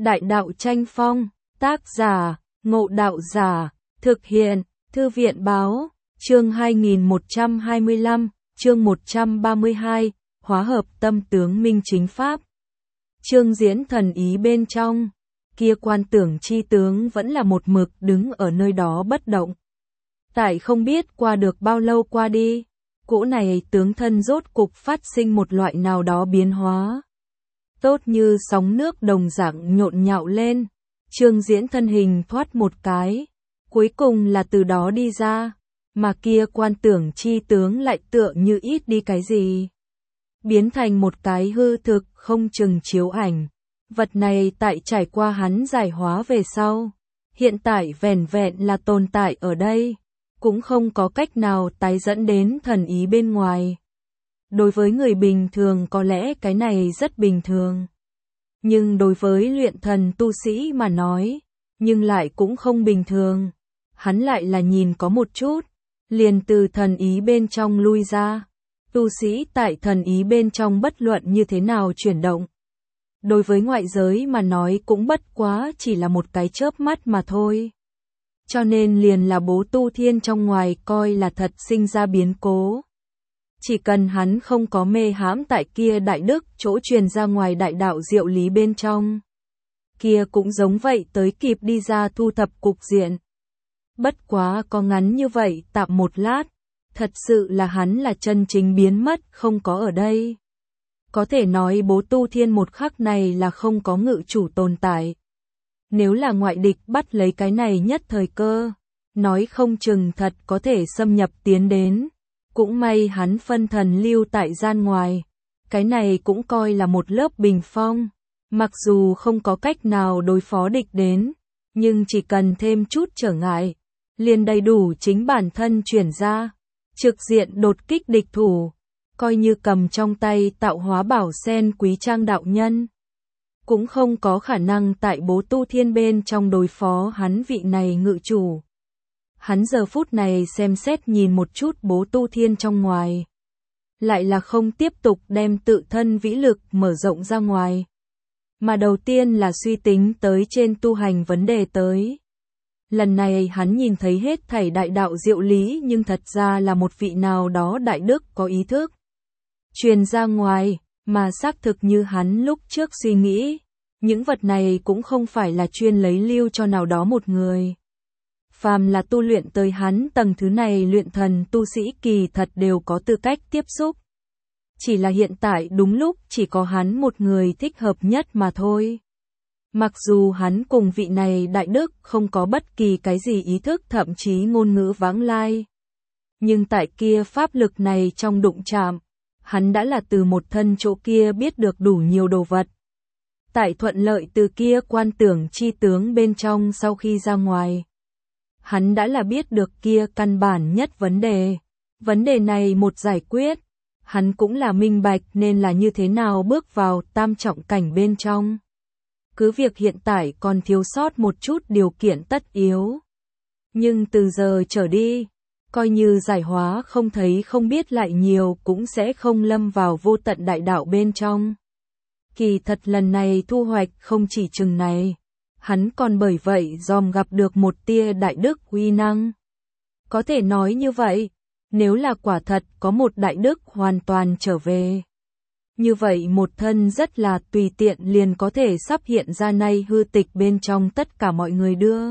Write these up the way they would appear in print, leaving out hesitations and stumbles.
Đại đạo tranh phong, tác giả, Ngộ Đạo Giả, thực hiện, Thư viện báo, chương 2125, chương 132, hóa hợp tâm tướng minh chính pháp. Chương diễn thần ý bên trong, kia quan tưởng chi tướng vẫn là một mực đứng ở nơi đó bất động. Tại không biết qua được bao lâu qua đi, cỗ này tướng thân rốt cục phát sinh một loại nào đó biến hóa. Tốt như sóng nước đồng dạng nhộn nhạo lên, Trương Diễn thân hình thoát một cái, cuối cùng là từ đó đi ra, mà kia quan tưởng chi tướng lại tựa như ít đi cái gì. Biến thành một cái hư thực không chừng chiếu ảnh, vật này tại trải qua hắn giải hóa về sau, hiện tại vẻn vẹn là tồn tại ở đây, cũng không có cách nào tái dẫn đến thần ý bên ngoài. Đối với người bình thường có lẽ cái này rất bình thường. Nhưng đối với luyện thần tu sĩ mà nói, nhưng lại cũng không bình thường. Hắn lại là nhìn có một chút, liền từ thần ý bên trong lui ra. Tu sĩ tại thần ý bên trong bất luận như thế nào chuyển động. Đối với ngoại giới mà nói cũng bất quá chỉ là một cái chớp mắt mà thôi. Cho nên liền là bố tu thiên trong ngoài coi là thật sinh ra biến cố. Chỉ cần hắn không có mê hãm tại kia đại đức chỗ truyền ra ngoài đại đạo diệu lý bên trong. Kia cũng giống vậy tới kịp đi ra thu thập cục diện. Bất quá có ngắn như vậy tạm một lát, thật sự là hắn là chân chính biến mất không có ở đây. Có thể nói bố tu thiên một khắc này là không có ngự chủ tồn tại. Nếu là ngoại địch bắt lấy cái này nhất thời cơ, nói không chừng thật có thể xâm nhập tiến đến. Cũng may hắn phân thần lưu tại gian ngoài, cái này cũng coi là một lớp bình phong, mặc dù không có cách nào đối phó địch đến, nhưng chỉ cần thêm chút trở ngại, liền đầy đủ chính bản thân chuyển ra, trực diện đột kích địch thủ, coi như cầm trong tay tạo hóa bảo sen quý trang đạo nhân. Cũng không có khả năng tại bố tu thiên bên trong đối phó hắn vị này ngự chủ. Hắn giờ phút này xem xét nhìn một chút bố tu thiên trong ngoài. Lại là không tiếp tục đem tự thân vĩ lực mở rộng ra ngoài. Mà đầu tiên là suy tính tới trên tu hành vấn đề tới. Lần này hắn nhìn thấy hết thảy đại đạo diệu lý nhưng thật ra là một vị nào đó đại đức có ý thức. Truyền ra ngoài, mà xác thực như hắn lúc trước suy nghĩ. Những vật này cũng không phải là chuyên lấy lưu cho nào đó một người. Phàm là tu luyện tới hắn tầng thứ này luyện thần tu sĩ kỳ thật đều có tư cách tiếp xúc. Chỉ là hiện tại đúng lúc chỉ có hắn một người thích hợp nhất mà thôi. Mặc dù hắn cùng vị này đại đức không có bất kỳ cái gì ý thức thậm chí ngôn ngữ vãng lai. Nhưng tại kia pháp lực này trong đụng chạm, hắn đã là từ một thân chỗ kia biết được đủ nhiều đồ vật. Tại thuận lợi từ kia quan tưởng chi tướng bên trong sau khi ra ngoài. Hắn đã là biết được kia căn bản nhất vấn đề. Vấn đề này một giải quyết, hắn cũng là minh bạch nên là như thế nào bước vào tam trọng cảnh bên trong. Cứ việc hiện tại còn thiếu sót một chút điều kiện tất yếu. Nhưng từ giờ trở đi, coi như giải hóa không thấy không biết lại nhiều cũng sẽ không lâm vào vô tận đại đạo bên trong. Kỳ thật lần này thu hoạch không chỉ chừng này. Hắn còn bởi vậy dòm gặp được một tia đại đức uy năng. Có thể nói như vậy, nếu là quả thật có một đại đức hoàn toàn trở về. Như vậy một thân rất là tùy tiện liền có thể sắp hiện ra nay hư tịch bên trong tất cả mọi người đưa.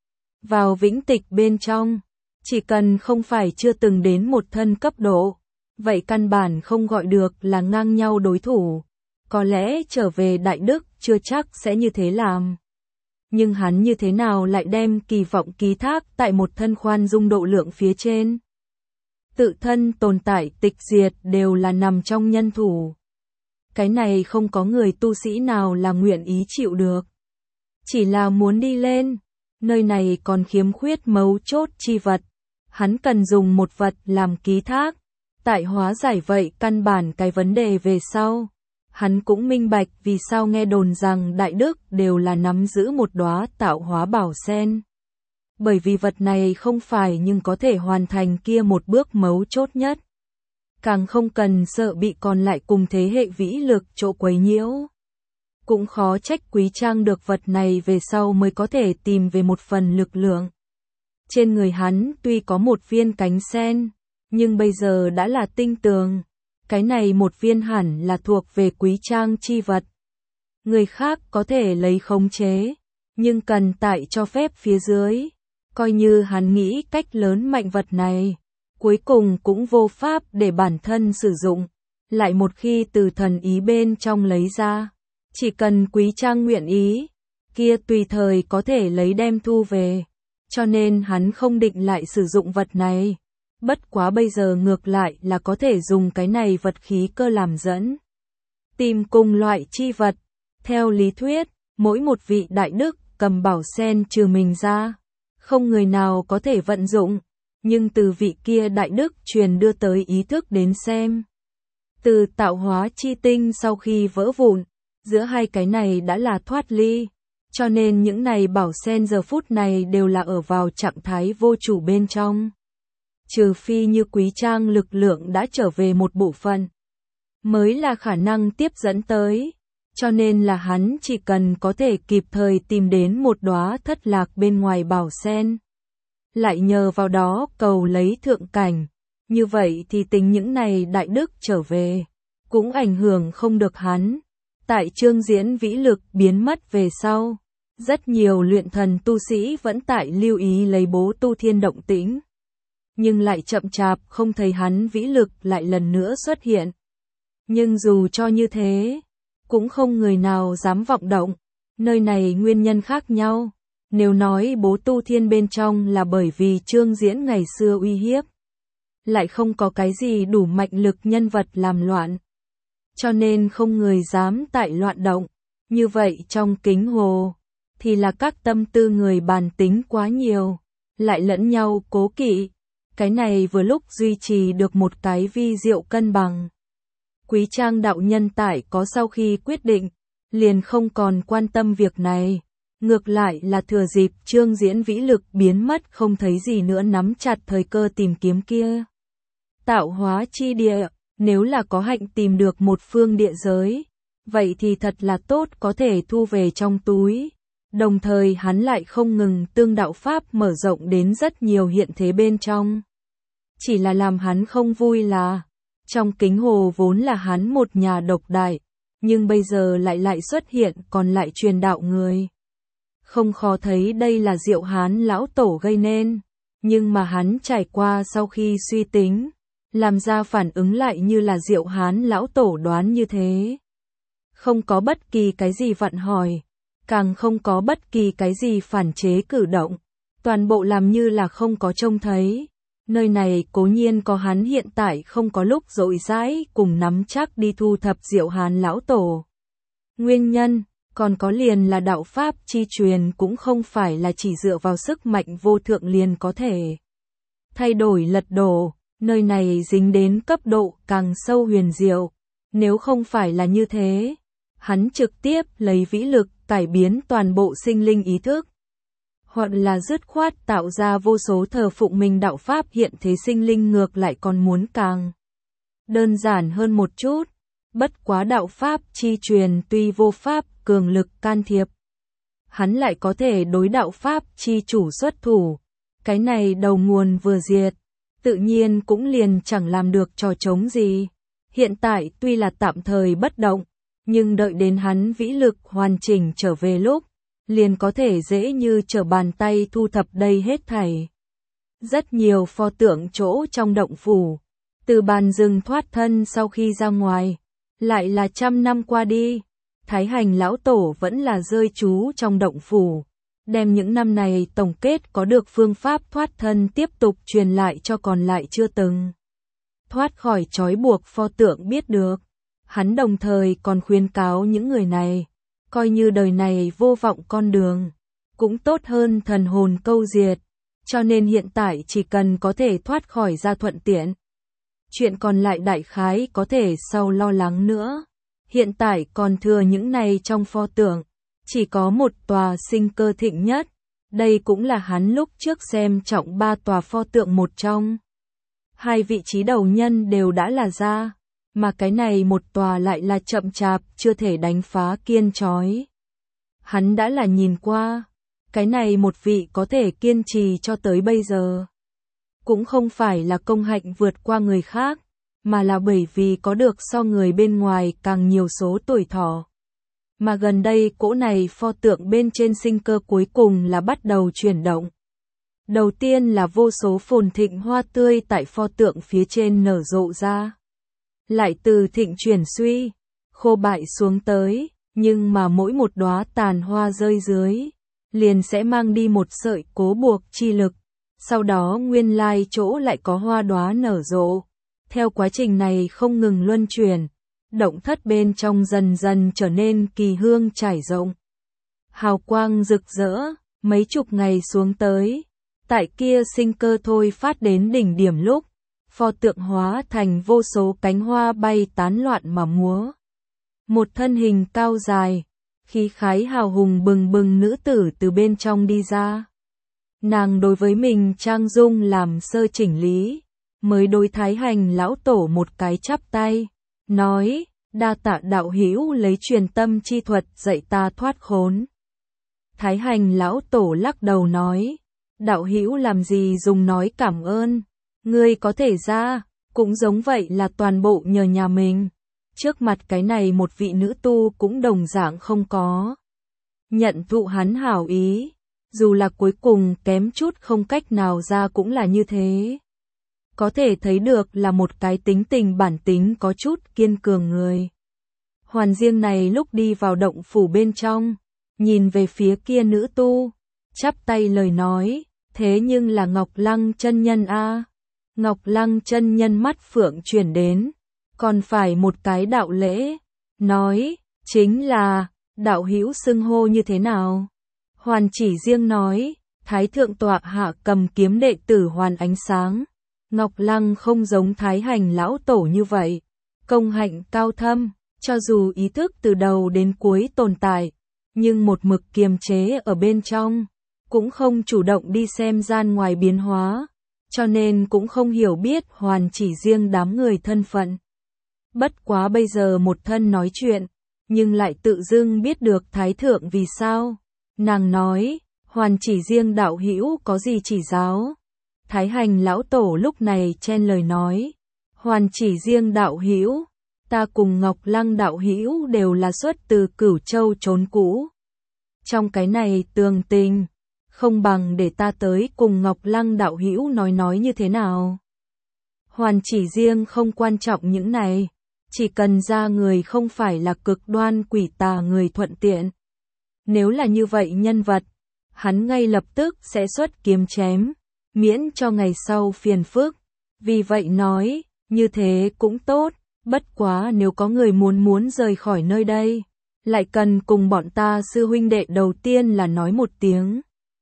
Vào vĩnh tịch bên trong, chỉ cần không phải chưa từng đến một thân cấp độ, vậy căn bản không gọi được là ngang nhau đối thủ. Có lẽ trở về đại đức chưa chắc sẽ như thế làm. Nhưng hắn như thế nào lại đem kỳ vọng ký thác tại một thân khoan dung độ lượng phía trên. Tự thân tồn tại tịch diệt đều là nằm trong nhân thủ. Cái này không có người tu sĩ nào là nguyện ý chịu được. Chỉ là muốn đi lên, nơi này còn khiếm khuyết mấu chốt chi vật. Hắn cần dùng một vật làm ký thác, tại hóa giải vậy căn bản cái vấn đề về sau. Hắn cũng minh bạch vì sao nghe đồn rằng đại đức đều là nắm giữ một đóa tạo hóa bảo sen. Bởi vì vật này không phải nhưng có thể hoàn thành kia một bước mấu chốt nhất. Càng không cần sợ bị còn lại cùng thế hệ vĩ lực chỗ quấy nhiễu. Cũng khó trách Quý Trang được vật này về sau mới có thể tìm về một phần lực lượng. Trên người hắn tuy có một viên cánh sen, nhưng bây giờ đã là tinh tường. Cái này một viên hẳn là thuộc về Quý Trang chi vật. Người khác có thể lấy khống chế, nhưng cần tại cho phép phía dưới. Coi như hắn nghĩ cách lớn mạnh vật này, cuối cùng cũng vô pháp để bản thân sử dụng. Lại một khi từ thần ý bên trong lấy ra, chỉ cần Quý Trang nguyện ý, kia tùy thời có thể lấy đem thu về. Cho nên hắn không định lại sử dụng vật này. Bất quá bây giờ ngược lại là có thể dùng cái này vật khí cơ làm dẫn. Tìm cùng loại chi vật. Theo lý thuyết, mỗi một vị đại đức cầm bảo sen trừ mình ra, không người nào có thể vận dụng. Nhưng từ vị kia đại đức truyền đưa tới ý thức đến xem. Từ tạo hóa chi tinh sau khi vỡ vụn, giữa hai cái này đã là thoát ly. Cho nên những này bảo sen giờ phút này đều là ở vào trạng thái vô chủ bên trong. Trừ phi như Quý Trang lực lượng đã trở về một bộ phận, mới là khả năng tiếp dẫn tới. Cho nên là hắn chỉ cần có thể kịp thời tìm đến một đóa thất lạc bên ngoài bảo sen. Lại nhờ vào đó cầu lấy thượng cảnh. Như vậy thì tính những này đại đức trở về, cũng ảnh hưởng không được hắn. Tại chương diễn vĩ lực biến mất về sau, rất nhiều luyện thần tu sĩ vẫn tại lưu ý lấy Bố Tu Thiên động tĩnh. Nhưng lại chậm chạp không thấy hắn vĩ lực lại lần nữa xuất hiện. Nhưng dù cho như thế, cũng không người nào dám vọng động. Nơi này nguyên nhân khác nhau. Nếu nói Bố Tu Thiên bên trong là bởi vì chương diễn ngày xưa uy hiếp, lại không có cái gì đủ mạnh lực nhân vật làm loạn. Cho nên không người dám tại loạn động. Như vậy trong kính hồ, thì là các tâm tư người bàn tính quá nhiều, lại lẫn nhau cố kỵ. Cái này vừa lúc duy trì được một cái vi diệu cân bằng. Quý Trang đạo nhân tại có sau khi quyết định, liền không còn quan tâm việc này. Ngược lại là thừa dịp chương diễn vĩ lực biến mất không thấy gì nữa nắm chặt thời cơ tìm kiếm kia. Tạo hóa chi địa, nếu là có hạnh tìm được một phương địa giới, vậy thì thật là tốt có thể thu về trong túi. Đồng thời hắn lại không ngừng tương đạo pháp mở rộng đến rất nhiều hiện thế bên trong. Chỉ là làm hắn không vui là, trong kính hồ vốn là hắn một nhà độc đại, nhưng bây giờ lại xuất hiện còn lại truyền đạo người. Không khó thấy đây là Diệu Hán lão tổ gây nên, nhưng mà hắn trải qua sau khi suy tính, làm ra phản ứng lại như là Diệu Hán lão tổ đoán như thế. Không có bất kỳ cái gì vặn hỏi, càng không có bất kỳ cái gì phản chế cử động, toàn bộ làm như là không có trông thấy. Nơi này cố nhiên có hắn hiện tại không có lúc rỗi rãi cùng nắm chắc đi thu thập Diệu Hán lão tổ. Nguyên nhân, còn có liền là đạo pháp chi truyền cũng không phải là chỉ dựa vào sức mạnh vô thượng liền có thể thay đổi lật đổ, nơi này dính đến cấp độ càng sâu huyền diệu. Nếu không phải là như thế, hắn trực tiếp lấy vĩ lực cải biến toàn bộ sinh linh ý thức, hoặc là dứt khoát tạo ra vô số thờ phụng mình đạo pháp hiện thế sinh linh ngược lại còn muốn càng đơn giản hơn một chút. Bất quá đạo pháp chi truyền tuy vô pháp cường lực can thiệp, hắn lại có thể đối đạo pháp chi chủ xuất thủ. Cái này đầu nguồn vừa diệt, tự nhiên cũng liền chẳng làm được trò trống gì. Hiện tại tuy là tạm thời bất động, nhưng đợi đến hắn vĩ lực hoàn chỉnh trở về lúc, liền có thể dễ như trở bàn tay thu thập đây hết thảy. Rất nhiều pho tượng chỗ trong động phủ, từ bàn rừng thoát thân sau khi ra ngoài, lại là 100 năm qua đi, Thái Hành lão tổ vẫn là rơi trú trong động phủ, đem những năm này tổng kết có được phương pháp thoát thân tiếp tục truyền lại cho còn lại chưa từng thoát khỏi trói buộc pho tượng biết được. Hắn đồng thời còn khuyên cáo những người này, coi như đời này vô vọng con đường, cũng tốt hơn thần hồn câu diệt, cho nên hiện tại chỉ cần có thể thoát khỏi ra thuận tiện. Chuyện còn lại đại khái có thể sau lo lắng nữa. Hiện tại còn thừa những này trong pho tượng, chỉ có một tòa sinh cơ thịnh nhất, đây cũng là hắn lúc trước xem trọng 3 tòa pho tượng một trong. 2 vị trí đầu nhân đều đã là ra, Mà cái này một tòa lại là chậm chạp, chưa thể đánh phá kiên trói. Hắn đã là nhìn qua, cái này một vị có thể kiên trì cho tới bây giờ. Cũng không phải là công hạnh vượt qua người khác, mà là bởi vì có được so người bên ngoài càng nhiều số tuổi thọ. Mà gần đây cỗ này pho tượng bên trên sinh cơ cuối cùng là bắt đầu chuyển động. Đầu tiên là vô số phồn thịnh hoa tươi tại pho tượng phía trên nở rộ ra. Lại từ thịnh chuyển suy, khô bại xuống tới, nhưng mà mỗi một đóa tàn hoa rơi dưới, liền sẽ mang đi một sợi cố buộc chi lực. Sau đó nguyên lai chỗ lại có hoa đóa nở rộ. Theo quá trình này không ngừng luân chuyển, động thất bên trong dần dần trở nên kỳ hương trải rộng. Hào quang rực rỡ, mấy chục ngày xuống tới, tại kia sinh cơ thôi phát đến đỉnh điểm lúc, pho tượng hóa thành vô số cánh hoa bay tán loạn mà múa. Một thân hình cao dài, khí khái hào hùng bừng bừng nữ tử từ bên trong đi ra. Nàng đối với mình trang dung làm sơ chỉnh lý, mới đối Thái Hành lão tổ một cái chắp tay, nói, đa tạ đạo hữu lấy truyền tâm chi thuật dạy ta thoát khốn. Thái Hành lão tổ lắc đầu nói, đạo hữu làm gì dùng nói cảm ơn, ngươi có thể ra, cũng giống vậy là toàn bộ nhờ nhà mình. Trước mặt cái này một vị nữ tu cũng đồng dạng không có nhận thụ hắn hảo ý, dù là cuối cùng kém chút không cách nào ra cũng là như thế. Có thể thấy được là một cái tính tình bản tính có chút kiên cường người. Hoàn Diêng này lúc đi vào động phủ bên trong, nhìn về phía kia nữ tu, chắp tay lời nói, thế nhưng là Ngọc Lăng chân nhân a. Ngọc Lăng chân nhân mắt phượng chuyển đến, còn phải một cái đạo lễ, nói, chính là, đạo hữu xưng hô như thế nào? Hoàn Chỉ Diêng nói, Thái thượng tọa hạ cầm kiếm đệ tử Hoàn Ánh Sáng. Ngọc Lăng không giống Thái Hành lão tổ như vậy, công hạnh cao thâm, cho dù ý thức từ đầu đến cuối tồn tại, nhưng một mực kiềm chế ở bên trong, cũng không chủ động đi xem gian ngoài biến hóa, cho nên cũng không hiểu biết Hoàn Chỉ Diêng đám người thân phận. Bất quá bây giờ một thân nói chuyện, nhưng lại tự dưng biết được Thái thượng vì sao. Nàng nói, Hoàn Chỉ Diêng đạo hữu có gì chỉ giáo? Thái Hành lão tổ lúc này chen lời nói, Hoàn Chỉ Diêng đạo hữu, ta cùng Ngọc Lăng đạo hữu đều là xuất từ Cửu Châu trốn cũ. Trong cái này tường tình, không bằng để ta tới cùng Ngọc Lăng đạo hữu nói như thế nào. Hoàn Chỉ Diêng không quan trọng những này, chỉ cần ra người không phải là cực đoan quỷ tà người thuận tiện. Nếu là như vậy nhân vật, hắn ngay lập tức sẽ xuất kiếm chém, miễn cho ngày sau phiền phức. Vì vậy nói, như thế cũng tốt, bất quá nếu có người muốn rời khỏi nơi đây, lại cần cùng bọn ta sư huynh đệ đầu tiên là nói một tiếng.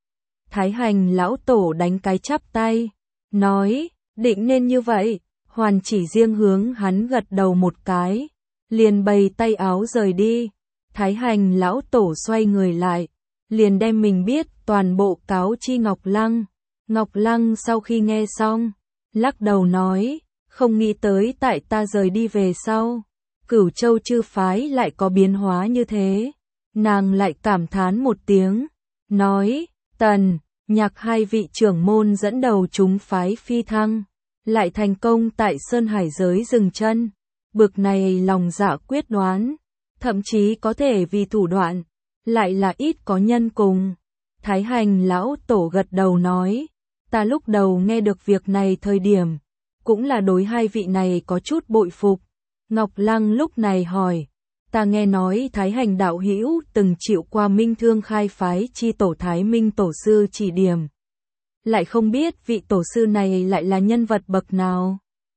Thái Hành lão tổ đánh cái chắp tay, nói, định nên như vậy. Hoàn Chỉ Diêng hướng hắn gật đầu một cái, liền bày tay áo rời đi. Thái Hành lão tổ xoay người lại, liền đem mình biết toàn bộ cáo chi Ngọc Lăng. Ngọc Lăng sau khi nghe xong, lắc đầu nói, không nghĩ tới tại ta rời đi về sau, Cửu Châu chư phái lại có biến hóa như thế. Nàng lại cảm thán một tiếng, nói, Tần, Nhạc hai vị trưởng môn dẫn đầu chúng phái phi thăng, lại thành công tại Sơn Hải giới dừng chân. Bực này lòng dạ quyết đoán, thậm chí có thể vì thủ đoạn, lại là ít có nhân cùng. Thái Hành lão tổ gật đầu nói, ta lúc đầu nghe được việc này thời điểm, cũng là đối hai vị này có chút bội phục. Ngọc Lăng lúc này hỏi, ta nghe nói Thái Hành đạo hữu từng chịu qua Minh Thương khai phái chi tổ Thái Minh tổ sư chỉ điểm. Lại không biết vị tổ sư này lại là nhân vật bậc nào.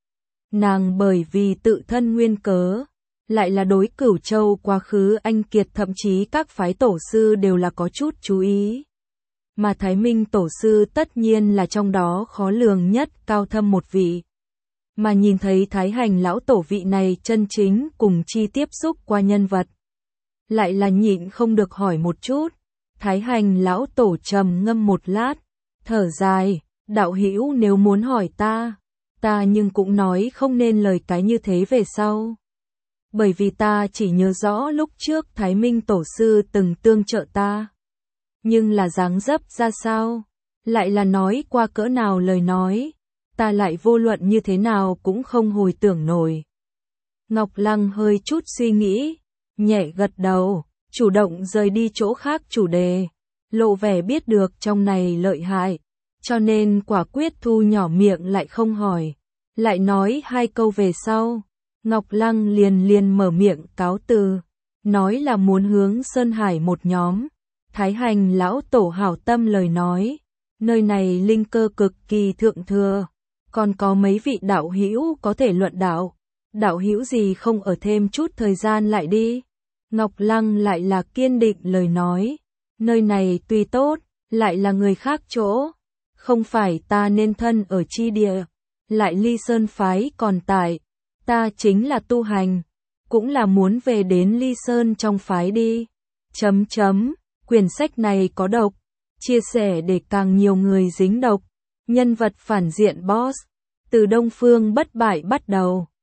Nàng bởi vì tự thân nguyên cớ, lại là đối Cửu Châu quá khứ anh kiệt thậm chí các phái tổ sư đều là có chút chú ý. Mà Thái Minh tổ sư tất nhiên là trong đó khó lường nhất cao thâm một vị. Mà nhìn thấy Thái Hành lão tổ vị này chân chính cùng chi tiếp xúc qua nhân vật. Lại là nhịn không được hỏi một chút. Thái Hành lão tổ trầm ngâm một lát, thở dài, đạo hữu nếu muốn hỏi ta ta nhưng cũng nói không nên lời cái như thế về sau. Bởi vì ta chỉ nhớ rõ lúc trước Thái Minh Tổ sư từng tương trợ ta. Nhưng là dáng dấp ra sao? Lại là nói qua cỡ nào lời nói? Ta lại vô luận như thế nào cũng không hồi tưởng nổi. Ngọc Lăng hơi chút suy nghĩ, nhẹ gật đầu, chủ động rời đi chỗ khác chủ đề, lộ vẻ biết được trong này lợi hại, cho nên quả quyết thu nhỏ miệng lại không hỏi, lại nói hai câu về sau, Ngọc Lăng liền mở miệng cáo từ, nói là muốn hướng Sơn Hải một nhóm, Thái Hành lão tổ hảo tâm lời nói, nơi này linh cơ cực kỳ thượng thừa, còn có mấy vị đạo hữu có thể luận đạo. Đạo hữu gì không ở thêm chút thời gian lại đi. Ngọc Lăng lại là kiên định lời nói. Nơi này tuy tốt, lại là người khác chỗ. Không phải ta nên thân ở chi địa. Lại ly sơn phái còn tại. Ta chính là tu hành. Cũng là muốn về đến ly sơn trong phái đi. Quyển sách này có độc. Chia sẻ để càng nhiều người dính độc. Nhân vật phản diện boss. Từ Đông Phương bất bại bắt đầu.